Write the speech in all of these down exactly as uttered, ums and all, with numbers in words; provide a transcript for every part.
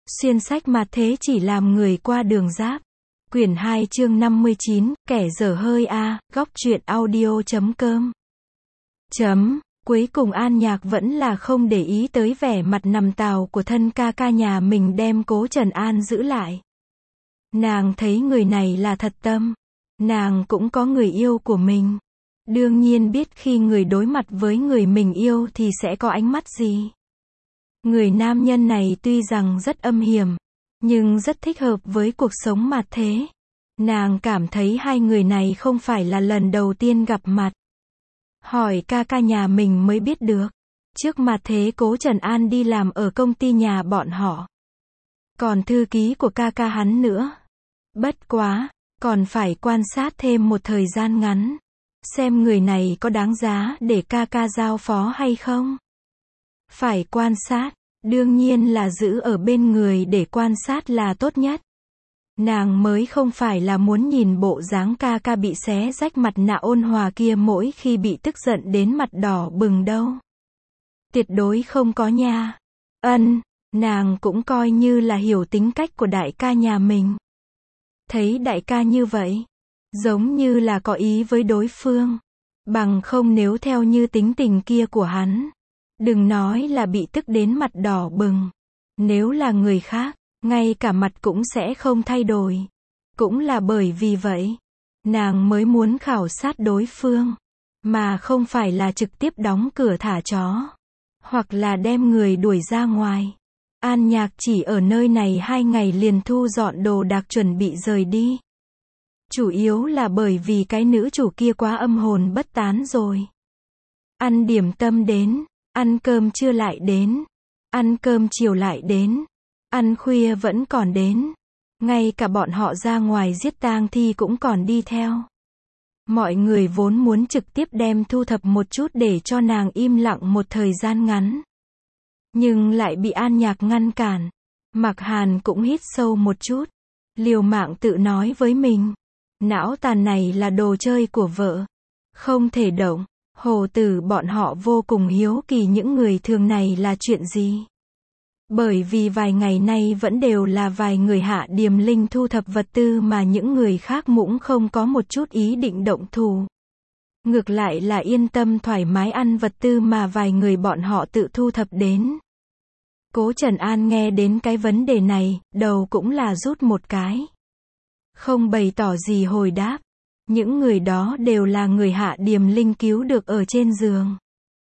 Xuyên sách mặt thế chỉ làm người qua đường giáp. Quyển hai chương năm mươi chín, kẻ dở hơi a, góc truyện audio chấm com. Chấm, cuối cùng An Nhạc vẫn là không để ý tới vẻ mặt nằm tào của thân ca ca nhà mình đem Cố Trần An giữ lại. Nàng thấy người này là thật tâm. Nàng cũng có người yêu của mình. Đương nhiên biết khi người đối mặt với người mình yêu thì sẽ có ánh mắt gì. Người nam nhân này tuy rằng rất âm hiểm, nhưng rất thích hợp với cuộc sống mặt thế. Nàng cảm thấy hai người này không phải là lần đầu tiên gặp mặt. Hỏi ca ca nhà mình mới biết được. Trước mặt thế Cố Trần An đi làm ở công ty nhà bọn họ. Còn thư ký của ca ca hắn nữa. Bất quá, còn phải quan sát thêm một thời gian ngắn. Xem người này có đáng giá để ca ca giao phó hay không. Phải quan sát, đương nhiên là giữ ở bên người để quan sát là tốt nhất. Nàng mới không phải là muốn nhìn bộ dáng ca ca bị xé rách mặt nạ ôn hòa kia mỗi khi bị tức giận đến mặt đỏ bừng đâu. Tuyệt đối không có nha. Ân, nàng cũng coi như là hiểu tính cách của đại ca nhà mình. Thấy đại ca như vậy, giống như là có ý với đối phương. Bằng không nếu theo như tính tình kia của hắn, đừng nói là bị tức đến mặt đỏ bừng. Nếu là người khác, ngay cả mặt cũng sẽ không thay đổi. Cũng là bởi vì vậy, nàng mới muốn khảo sát đối phương, mà không phải là trực tiếp đóng cửa thả chó, hoặc là đem người đuổi ra ngoài. An Nhạc chỉ ở nơi này hai ngày liền thu dọn đồ đạc chuẩn bị rời đi. Chủ yếu là bởi vì cái nữ chủ kia quá âm hồn bất tán rồi. Ăn điểm tâm đến, ăn cơm trưa lại đến, ăn cơm chiều lại đến, ăn khuya vẫn còn đến. Ngay cả bọn họ ra ngoài giết tang thi cũng còn đi theo. Mọi người vốn muốn trực tiếp đem thu thập một chút để cho nàng im lặng một thời gian ngắn. Nhưng lại bị An Nhạc ngăn cản. Mạc Hàn cũng hít sâu một chút. Liều mạng tự nói với mình. Não tàn này là đồ chơi của vợ. Không thể động. Hồ Tử bọn họ vô cùng hiếu kỳ những người thường này là chuyện gì. Bởi vì vài ngày nay vẫn đều là vài người Hạ Điềm Linh thu thập vật tư mà những người khác cũng không có một chút ý định động thủ. Ngược lại là yên tâm thoải mái ăn vật tư mà vài người bọn họ tự thu thập đến. Cố Trần An nghe đến cái vấn đề này, đầu cũng là rút một cái. Không bày tỏ gì hồi đáp. Những người đó đều là người Hạ Điềm Linh cứu được ở trên giường.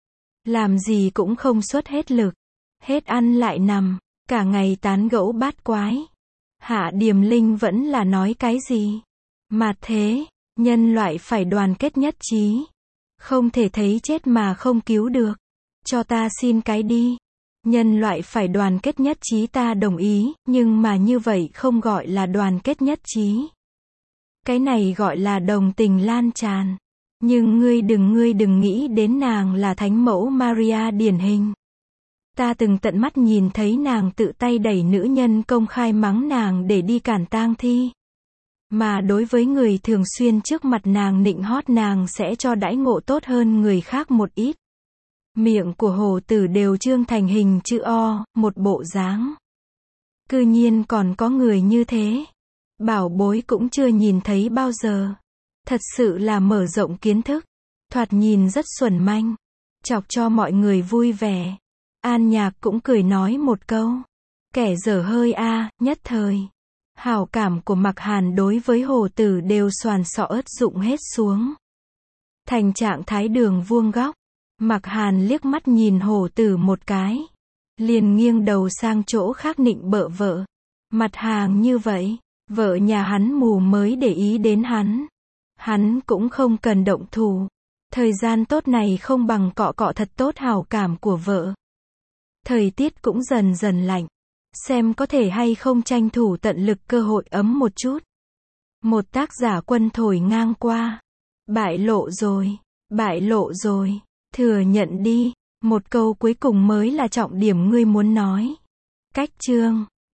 Làm gì cũng không xuất hết lực. Hết ăn lại nằm, cả ngày tán gẫu bát quái. Hạ Điềm Linh vẫn là nói cái gì? Mà thế, nhân loại phải đoàn kết nhất trí. Không thể thấy chết mà không cứu được. Cho ta xin cái đi. Nhân loại phải đoàn kết nhất trí ta đồng ý, nhưng mà như vậy không gọi là đoàn kết nhất trí. Cái này gọi là đồng tình lan tràn. Nhưng ngươi đừng ngươi đừng nghĩ đến nàng là thánh mẫu Maria điển hình. Ta từng tận mắt nhìn thấy nàng tự tay đẩy nữ nhân công khai mắng nàng để đi cản tang thi. Mà đối với người thường xuyên trước mặt nàng nịnh hót nàng sẽ cho đãi ngộ tốt hơn người khác một ít. Miệng của Hồ Tử đều trương thành hình chữ O, một bộ dáng. Cư nhiên còn có người như thế. Bảo bối cũng chưa nhìn thấy bao giờ. Thật sự là mở rộng kiến thức. Thoạt nhìn rất xuẩn manh. Chọc cho mọi người vui vẻ. An Nhạc cũng cười nói một câu. Kẻ dở hơi a, nhất thời. Hảo cảm của Mạc Hàn đối với Hồ Tử đều xoàn xọ ớt dụng hết xuống. Thành trạng thái đường vuông góc. Mạc Hàn liếc mắt nhìn Hồ Tử một cái. Liền nghiêng đầu sang chỗ khác nịnh bợ vợ. Mặt hàng như vậy, vợ nhà hắn mù mới để ý đến hắn. Hắn cũng không cần động thủ. Thời gian tốt này không bằng cọ cọ thật tốt hảo cảm của vợ. Thời tiết cũng dần dần lạnh. Xem có thể hay không tranh thủ tận lực cơ hội ấm một chút. Một tác giả quân thổi ngang qua. Bại lộ rồi, bại lộ rồi. Thừa nhận đi. Một câu cuối cùng mới là trọng điểm ngươi muốn nói. Cách chương.